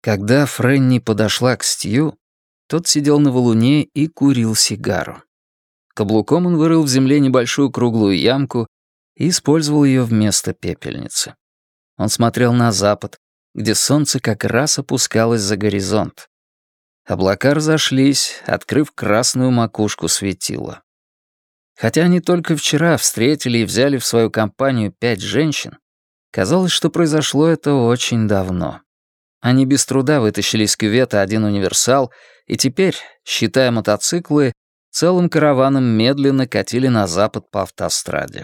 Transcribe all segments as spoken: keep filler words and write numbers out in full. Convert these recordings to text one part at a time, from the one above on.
Когда Фрэнни подошла к Стью, тот сидел на валуне и курил сигару. Каблуком он вырыл в земле небольшую круглую ямку и использовал ее вместо пепельницы. Он смотрел на запад, где солнце как раз опускалось за горизонт. Облака разошлись, открыв красную макушку светила. Хотя они только вчера встретили и взяли в свою компанию пять женщин, казалось, что произошло это очень давно. Они без труда вытащили из кювета один универсал и теперь, считая мотоциклы, целым караваном медленно катили на запад по автостраде.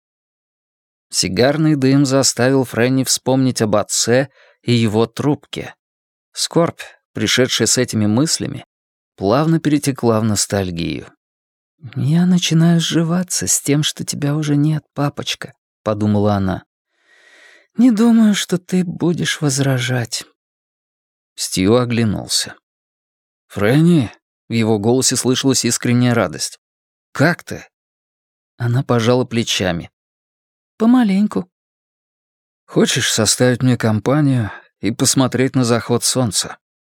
Сигарный дым заставил Фрэнни вспомнить об отце и его трубке. Скорбь, пришедшая с этими мыслями, плавно перетекла в ностальгию. «Я начинаю сживаться с тем, что тебя уже нет, папочка», — подумала она. «Не думаю, что ты будешь возражать». Стью оглянулся. «Фрэнни?» — в его голосе слышалась искренняя радость. «Как ты?» Она пожала плечами. «Помаленьку». «Хочешь составить мне компанию и посмотреть на заход солнца?»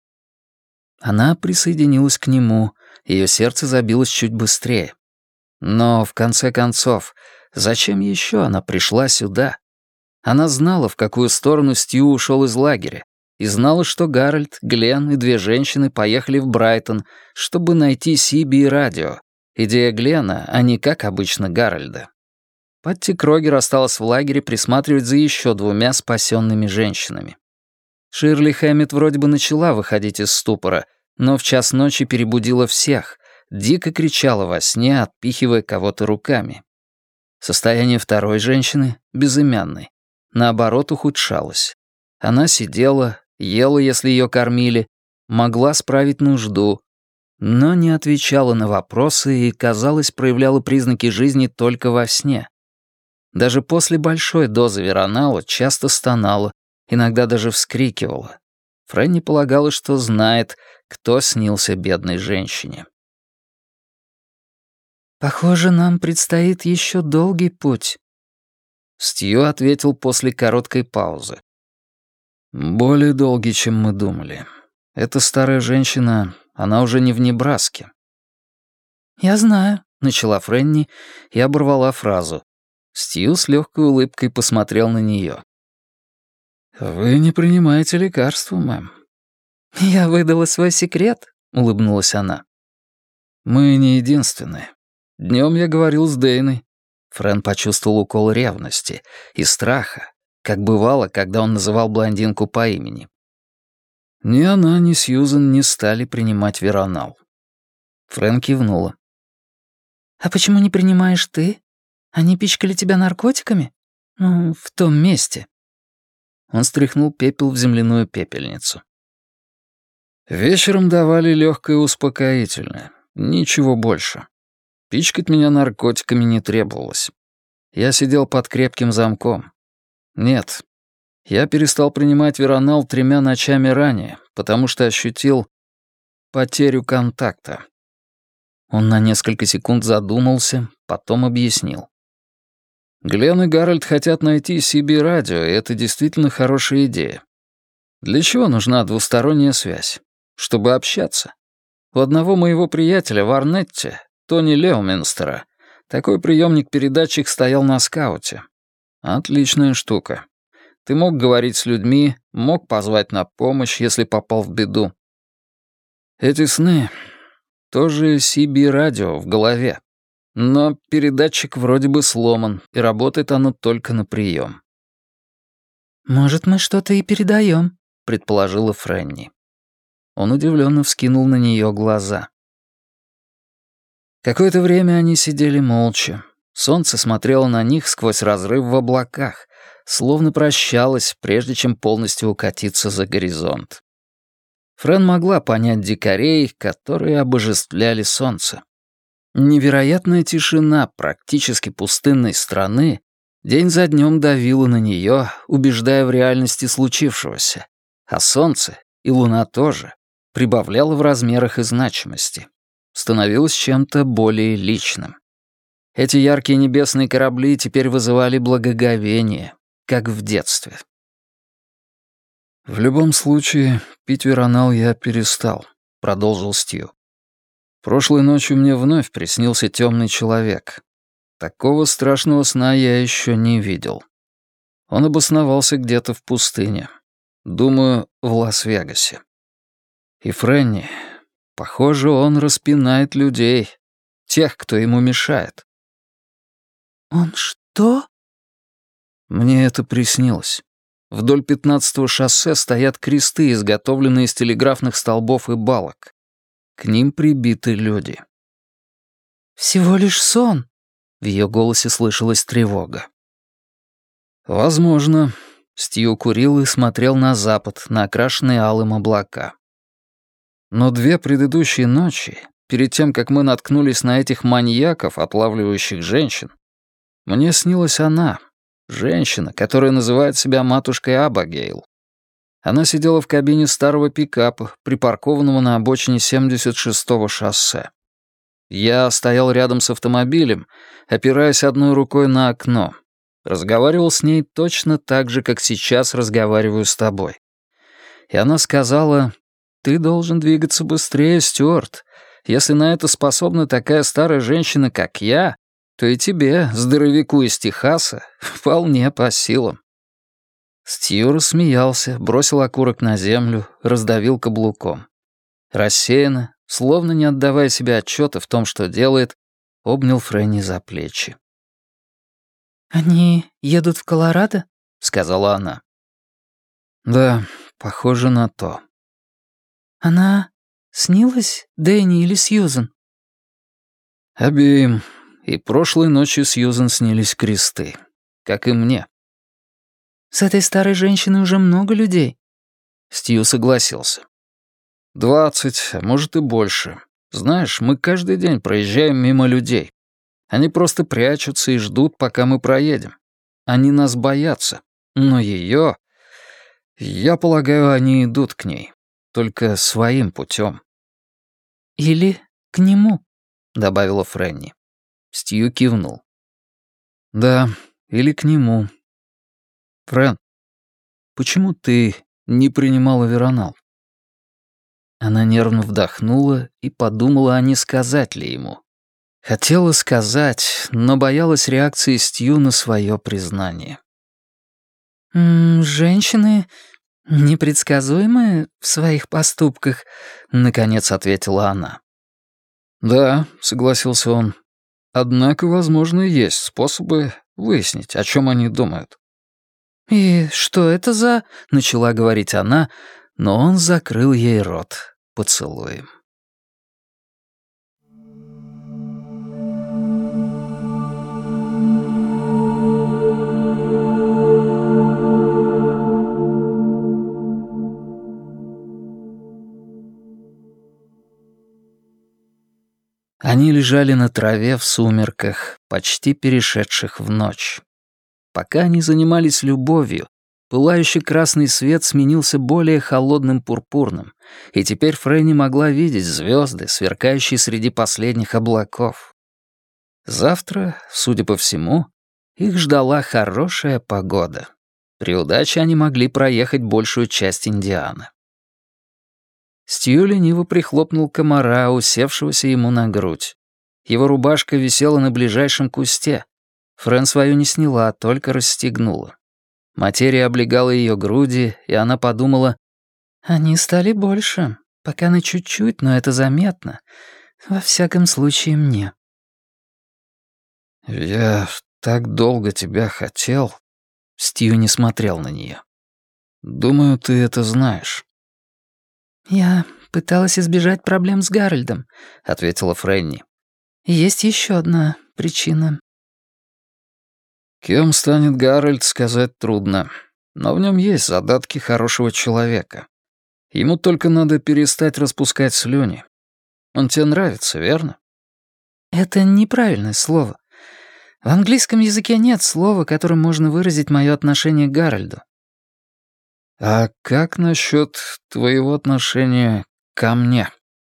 Она присоединилась к нему, ее сердце забилось чуть быстрее. Но, в конце концов, зачем еще она пришла сюда? Она знала, в какую сторону Стью ушел из лагеря, и знала, что Гарольд, Глен и две женщины поехали в Брайтон, чтобы найти Сиби и радио. Идея Глена, а не, как обычно, Гарольда. Патти Крогер осталась в лагере присматривать за еще двумя спасенными женщинами. Ширли Хэммет вроде бы начала выходить из ступора, но в час ночи перебудила всех, дико кричала во сне, отпихивая кого-то руками. Состояние второй женщины, безымянной, наоборот ухудшалось. Она сидела, ела, если ее кормили, могла справить нужду, но не отвечала на вопросы и, казалось, проявляла признаки жизни только во сне. Даже после большой дозы веронала часто стонала, иногда даже вскрикивала. Фрэнни полагала, что знает, кто снился бедной женщине. «Похоже, нам предстоит еще долгий путь», — Стью ответил после короткой паузы. «Более долгий, чем мы думали. Эта старая женщина, она уже не в Небраске». «Я знаю», — начала Фрэнни и оборвала фразу. Стью с легкой улыбкой посмотрел на нее. «Вы не принимаете лекарства, мэм». «Я выдала свой секрет», — улыбнулась она. «Мы не единственные. Днем я говорил с Дейной». Фрэн почувствовал укол ревности и страха, как бывало, когда он называл блондинку по имени. Ни она, ни Сьюзен не стали принимать веронал. Фрэн кивнула. «А почему не принимаешь ты? Они пичкали тебя наркотиками? Ну, в том месте». Он стряхнул пепел в земляную пепельницу. «Вечером давали легкое успокоительное. Ничего больше. Пичкать меня наркотиками не требовалось. Я сидел под крепким замком. Нет, я перестал принимать веронал тремя ночами ранее, потому что ощутил потерю контакта». Он на несколько секунд задумался, потом объяснил. «Глен и Гарольд хотят найти Сиби радио, и это действительно хорошая идея. Для чего нужна двусторонняя связь? Чтобы общаться. У одного моего приятеля в Арнетте, Тони Леоминстера, такой приемник-передатчик стоял на скауте. Отличная штука. Ты мог говорить с людьми, мог позвать на помощь, если попал в беду. Эти сны — тоже Сиби радио в голове. Но передатчик вроде бы сломан, и работает оно только на прием. «Может, мы что-то и передаем», — предположила Фрэнни. Он удивленно вскинул на нее глаза. Какое-то время они сидели молча. Солнце смотрело на них сквозь разрыв в облаках, словно прощалось, прежде чем полностью укатиться за горизонт. Фрэн могла понять дикарей, которые обожествляли солнце. Невероятная тишина практически пустынной страны день за днем давила на нее, убеждая в реальности случившегося, а солнце, и луна тоже, прибавляло в размерах и значимости, становилось чем-то более личным. Эти яркие небесные корабли теперь вызывали благоговение, как в детстве. «В любом случае, пить веронал я перестал», — продолжил Стью. «Прошлой ночью мне вновь приснился темный человек. Такого страшного сна я еще не видел. Он обосновался где-то в пустыне. Думаю, в Лас-Вегасе. И Фрэнни, похоже, он распинает людей, тех, кто ему мешает». «Он что?» Мне это приснилось. Вдоль пятнадцатого шоссе стоят кресты, изготовленные из телеграфных столбов и балок. К ним прибиты люди. «Всего лишь сон», — в ее голосе слышалась тревога. «Возможно». Стью курил и смотрел на запад, на окрашенные алым облака. Но две предыдущие ночи, перед тем, как мы наткнулись на этих маньяков, отлавливающих женщин, мне снилась она, женщина, которая называет себя матушкой Абагейл. Она сидела в кабине старого пикапа, припаркованного на обочине семьдесят шестого шоссе. Я стоял рядом с автомобилем, опираясь одной рукой на окно. Разговаривал с ней точно так же, как сейчас разговариваю с тобой. И она сказала: «Ты должен двигаться быстрее, Стюарт. Если на это способна такая старая женщина, как я, то и тебе, здоровяку из Техаса, вполне по силам». Стью рассмеялся, бросил окурок на землю, раздавил каблуком. Рассеянно, словно не отдавая себе отчета в том, что делает, обнял Фрэнни за плечи. «Они едут в Колорадо?» — сказала она. «Да, похоже на то». «Она снилась Дэнни или Сьюзен?» «Обеим. И прошлой ночью Сьюзен снились кресты. Как и мне». «С этой старой женщиной уже много людей». Стью согласился. «Двадцать, а может и больше. Знаешь, мы каждый день проезжаем мимо людей. Они просто прячутся и ждут, пока мы проедем. Они нас боятся. Но ее... Я полагаю, они идут к ней. Только своим путем». «Или к нему», — добавила Фрэнни. Стью кивнул. «Да, или к нему. Фрэн, почему ты не принимала веронал?» Она нервно вдохнула и подумала, а не сказать ли ему. Хотела сказать, но боялась реакции Стью на свое признание. М -м, «Женщины непредсказуемые в своих поступках», — наконец ответила она. «Да», — согласился он. «Однако, возможно, есть способы выяснить, о чем они думают». «И что это за...» — начала говорить она, но он закрыл ей рот поцелуем. Они лежали на траве в сумерках, почти перешедших в ночь. Пока они занимались любовью, пылающий красный свет сменился более холодным пурпурным, и теперь Фрэнни могла видеть звезды, сверкающие среди последних облаков. Завтра, судя по всему, их ждала хорошая погода. При удаче они могли проехать большую часть Индианы. Стью лениво прихлопнул комара, усевшегося ему на грудь. Его рубашка висела на ближайшем кусте. Фрэн свою не сняла, только расстегнула. Материя облегала ее груди, и она подумала: «Они стали больше, пока на чуть-чуть, но это заметно. Во всяком случае, мне». «Я так долго тебя хотел...» Стью не смотрел на нее. «Думаю, ты это знаешь». «Я пыталась избежать проблем с Гарольдом», — ответила Фрэнни. «Есть еще одна причина». Кем станет Гарольд, сказать трудно, но в нем есть задатки хорошего человека. Ему только надо перестать распускать слюни. Он тебе нравится, верно? «Это неправильное слово. В английском языке нет слова, которым можно выразить мое отношение к Гарольду». «А как насчет твоего отношения ко мне?»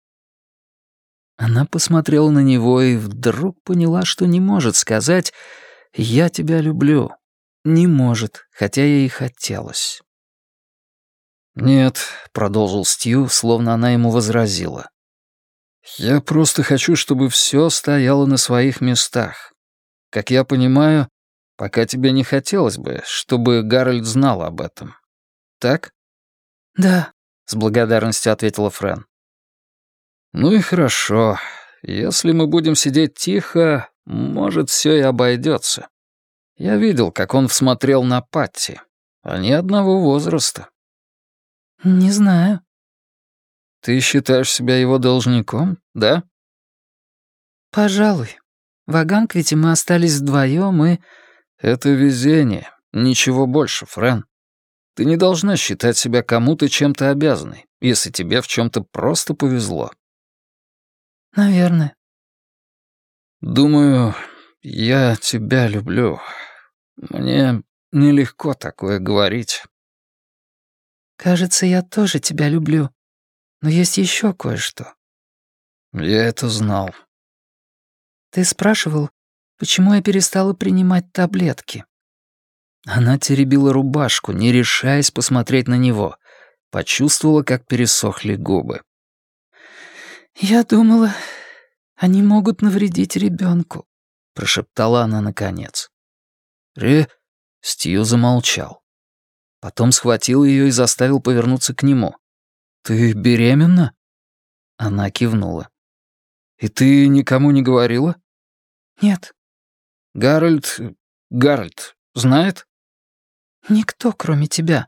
Она посмотрела на него и вдруг поняла, что не может сказать «я тебя люблю». Не может, хотя ей и хотелось. «Нет», — продолжил Стью, словно она ему возразила. «Я просто хочу, чтобы все стояло на своих местах. Как я понимаю, пока тебе не хотелось бы, чтобы Гарольд знал об этом. Так?» «Да», — с благодарностью ответила Фрэн. «Ну и хорошо. Если мы будем сидеть тихо, может, все и обойдется. Я видел, как он всмотрел на Патти. Они одного возраста». «Не знаю». «Ты считаешь себя его должником, да?» «Пожалуй. В Аганквите мы остались вдвоем и...» «Это везение. Ничего больше, Фрэн. Ты не должна считать себя кому-то чем-то обязанной, если тебе в чем-то просто повезло». «Наверное». «Думаю, я тебя люблю. Мне нелегко такое говорить». «Кажется, я тоже тебя люблю. Но есть еще кое-что». «Я это знал». «Ты спрашивал, почему я перестала принимать таблетки?» Она теребила рубашку, не решаясь посмотреть на него. Почувствовала, как пересохли губы. «Я думала, они могут навредить ребенку», — прошептала она наконец. Ре... Стью замолчал. Потом схватил ее и заставил повернуться к нему. «Ты беременна?» Она кивнула. «И ты никому не говорила?» «Нет». «Гарольд... Гарольд знает?» «Никто, кроме тебя».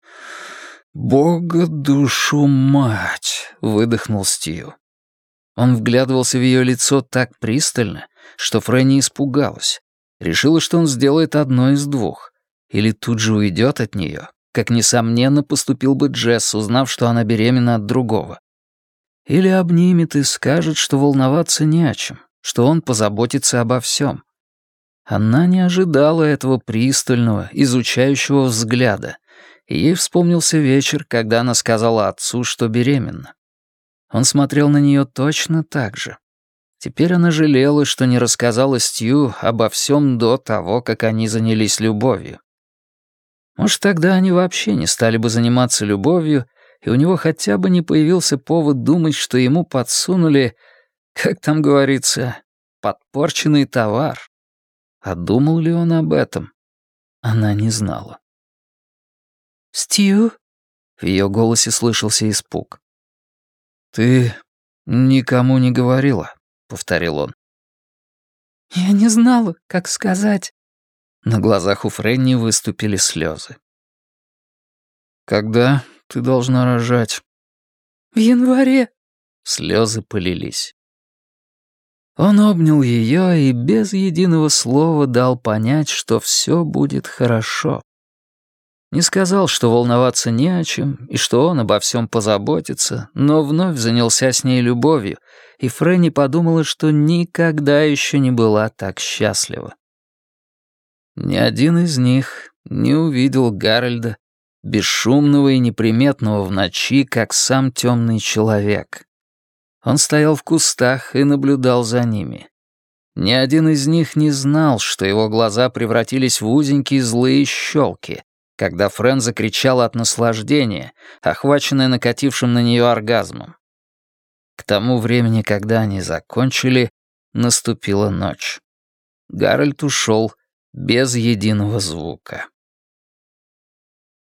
«Бога душу мать!» — выдохнул Стью. Он вглядывался в ее лицо так пристально, что Фрэнни испугалась. Решила, что он сделает одно из двух. Или тут же уйдет от нее, как, несомненно, поступил бы Джесс, узнав, что она беременна от другого. Или обнимет и скажет, что волноваться не о чем, что он позаботится обо всем. Она не ожидала этого пристального, изучающего взгляда, и ей вспомнился вечер, когда она сказала отцу, что беременна. Он смотрел на нее точно так же. Теперь она жалела, что не рассказала Стью обо всем до того, как они занялись любовью. Может, тогда они вообще не стали бы заниматься любовью, и у него хотя бы не появился повод думать, что ему подсунули, как там говорится, подпорченный товар. А думал ли он об этом? Она не знала. «Стью?» В ее голосе слышался испуг. «Ты никому не говорила», — повторил он. «Я не знала, как сказать». На глазах у Фрэнни выступили слезы. «Когда ты должна рожать?» «В январе». Слезы полились. Он обнял ее и без единого слова дал понять, что все будет хорошо. Не сказал, что волноваться не о чем, и что он обо всем позаботится, но вновь занялся с ней любовью, и Фрэнни подумала, что никогда еще не была так счастлива. Ни один из них не увидел Гарольда, бесшумного и неприметного в ночи, как сам темный человек. Он стоял в кустах и наблюдал за ними. Ни один из них не знал, что его глаза превратились в узенькие злые щелки, когда Фрэн закричала от наслаждения, охваченная накатившим на нее оргазмом. К тому времени, когда они закончили, наступила ночь. Гарольд ушел без единого звука.